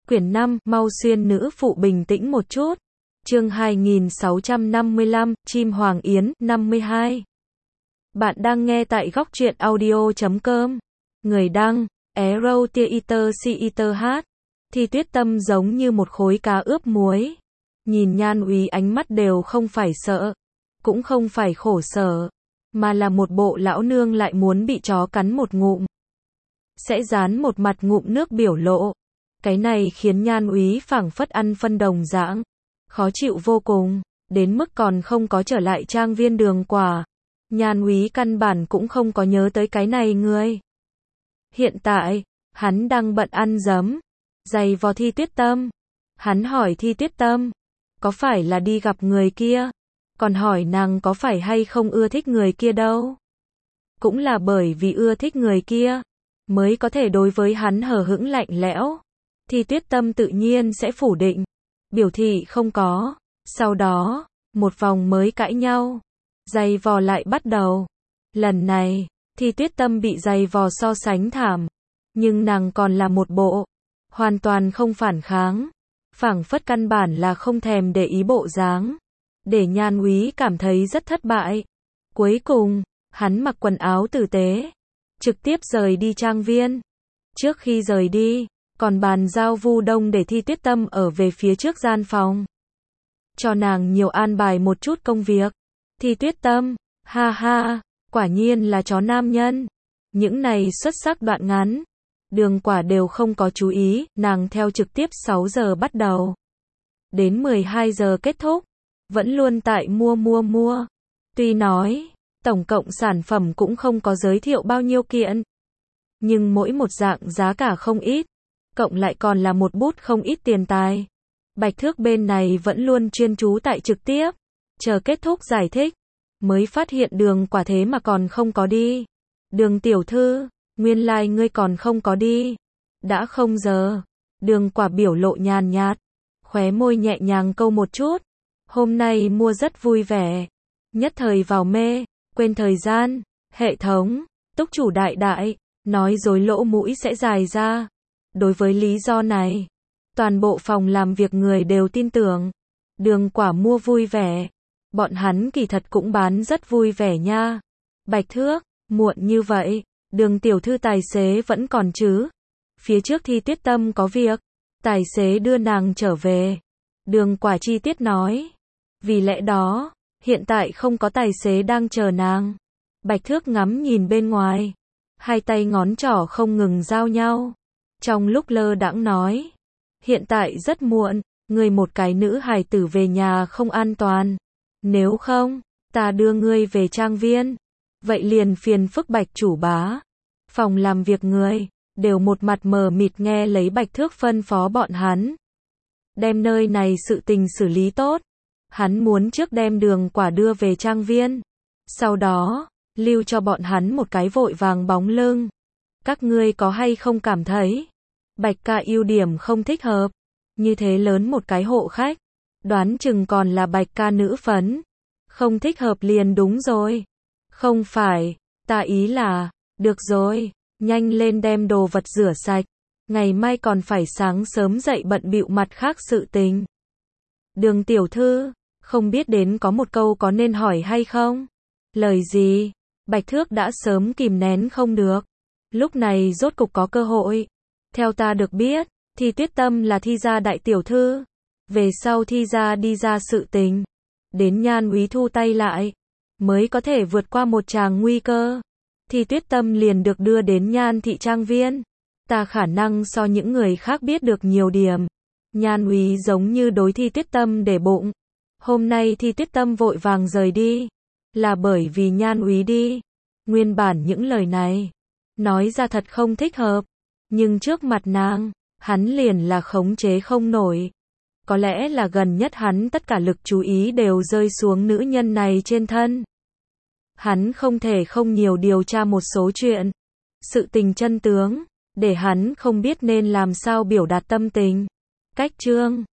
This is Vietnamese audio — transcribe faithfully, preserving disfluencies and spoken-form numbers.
Quyển năm, mau xuyên nữ phụ bình tĩnh một chút. Chương hai nghìn sáu trăm năm mươi lăm, Chim Hoàng Yến, năm mươi hai. Bạn đang nghe tại góc truyện audio chấm com. Người đăng, Arrow Theater Theater hát. Thi Tuyết Tâm giống như một khối cá ướp muối. Nhìn Nhan Úy ánh mắt đều không phải sợ, cũng không phải khổ sở, mà là một bộ lão nương lại muốn bị chó cắn một ngụm. Sẽ dán một mặt ngụm nước biểu lộ. Cái này khiến Nhan Úy phảng phất ăn phân đồng dạng, khó chịu vô cùng, đến mức còn không có trở lại trang viên Đường Quả. Nhan Úy căn bản cũng không có nhớ tới cái này người. Hiện tại, hắn đang bận ăn dấm, giày vò Thi Tuyết Tâm. Hắn hỏi Thi Tuyết Tâm, có phải là đi gặp người kia? Còn hỏi nàng có phải hay không ưa thích người kia đâu. Cũng là bởi vì ưa thích người kia, mới có thể đối với hắn hờ hững lạnh lẽo. Thi Tuyết Tâm tự nhiên sẽ phủ định, biểu thị không có. Sau đó, một vòng mới cãi nhau, giày vò lại bắt đầu. Lần này, Thi Tuyết Tâm bị giày vò so sánh thảm, nhưng nàng còn là một bộ, hoàn toàn không phản kháng, phảng phất căn bản là không thèm để ý bộ dáng, để Nhan Úy cảm thấy rất thất bại. Cuối cùng, hắn mặc quần áo tử tế, trực tiếp rời đi trang viên. Trước khi rời đi, còn bàn giao Vu Đông để Thi Tuyết Tâm ở về phía trước gian phòng, cho nàng nhiều an bài một chút công việc. Thi Tuyết Tâm, ha ha, quả nhiên là chó nam nhân. Những này xuất sắc đoạn ngắn, Đường Quả đều không có chú ý, nàng theo trực tiếp sáu giờ bắt đầu, đến mười hai giờ kết thúc, vẫn luôn tại mua mua mua. Tuy nói, tổng cộng sản phẩm cũng không có giới thiệu bao nhiêu kiện, nhưng mỗi một dạng giá cả không ít, cộng lại còn là một bút không ít tiền tài. Bạch Thước bên này vẫn luôn chuyên chú tại trực tiếp, chờ kết thúc giải thích, mới phát hiện Đường Quả thế mà còn không có đi. Đường tiểu thư, nguyên lai like ngươi còn không có đi. Đã không giờ. Đường Quả biểu lộ nhàn nhạt, khóe môi nhẹ nhàng câu một chút. Hôm nay mua rất vui vẻ, nhất thời vào mê, quên thời gian. Hệ thống, túc chủ đại đại, nói dối lỗ mũi sẽ dài ra. Đối với lý do này, toàn bộ phòng làm việc người đều tin tưởng. Đường Quả mua vui vẻ, bọn hắn kỳ thật cũng bán rất vui vẻ nha. Bạch Thước, muộn như vậy, Đường tiểu thư tài xế vẫn còn chứ? Phía trước Thi Tuyết Tâm có việc, tài xế đưa nàng trở về. Đường Quả chi tiết nói, vì lẽ đó, hiện tại không có tài xế đang chờ nàng. Bạch Thước ngắm nhìn bên ngoài, hai tay ngón trỏ không ngừng giao nhau. Trong lúc lơ đãng nói, hiện tại rất muộn, ngươi một cái nữ hài tử về nhà không an toàn. Nếu không, ta đưa ngươi về trang viên. Vậy liền phiền phức Bạch chủ bá. Phòng làm việc người, đều một mặt mờ mịt nghe lấy Bạch Thước phân phó bọn hắn. Đem nơi này sự tình xử lý tốt. Hắn muốn trước đem Đường Quả đưa về trang viên. Sau đó, lưu cho bọn hắn một cái vội vàng bóng lưng. Các ngươi có hay không cảm thấy Bạch ca ưu điểm không thích hợp? Như thế lớn một cái hộ khách, đoán chừng còn là Bạch ca nữ phấn. Không thích hợp liền đúng rồi. Không phải, ta ý là, được rồi, nhanh lên đem đồ vật rửa sạch. Ngày mai còn phải sáng sớm dậy bận bịu mặt khác sự tình. Đường tiểu thư, không biết đến có một câu có nên hỏi hay không? Lời gì? Bạch Thước đã sớm kìm nén không được. Lúc này rốt cục có cơ hội. Theo ta được biết, Thi Tuyết Tâm là Thi gia đại tiểu thư. Về sau Thi gia đi ra sự tình, đến Nhan Úy thu tay lại, mới có thể vượt qua một tràng nguy cơ. Thi Tuyết Tâm liền được đưa đến Nhan thị trang viên. Ta khả năng so những người khác biết được nhiều điểm. Nhan Úy giống như đối Thi Tuyết Tâm để bụng. Hôm nay Thi Tuyết Tâm vội vàng rời đi, là bởi vì Nhan Úy đi. Nguyên bản những lời này, nói ra thật không thích hợp, nhưng trước mặt nàng, hắn liền là khống chế không nổi. Có lẽ là gần nhất hắn tất cả lực chú ý đều rơi xuống nữ nhân này trên thân. Hắn không thể không nhiều điều tra một số chuyện, sự tình chân tướng, để hắn không biết nên làm sao biểu đạt tâm tình. Cách chương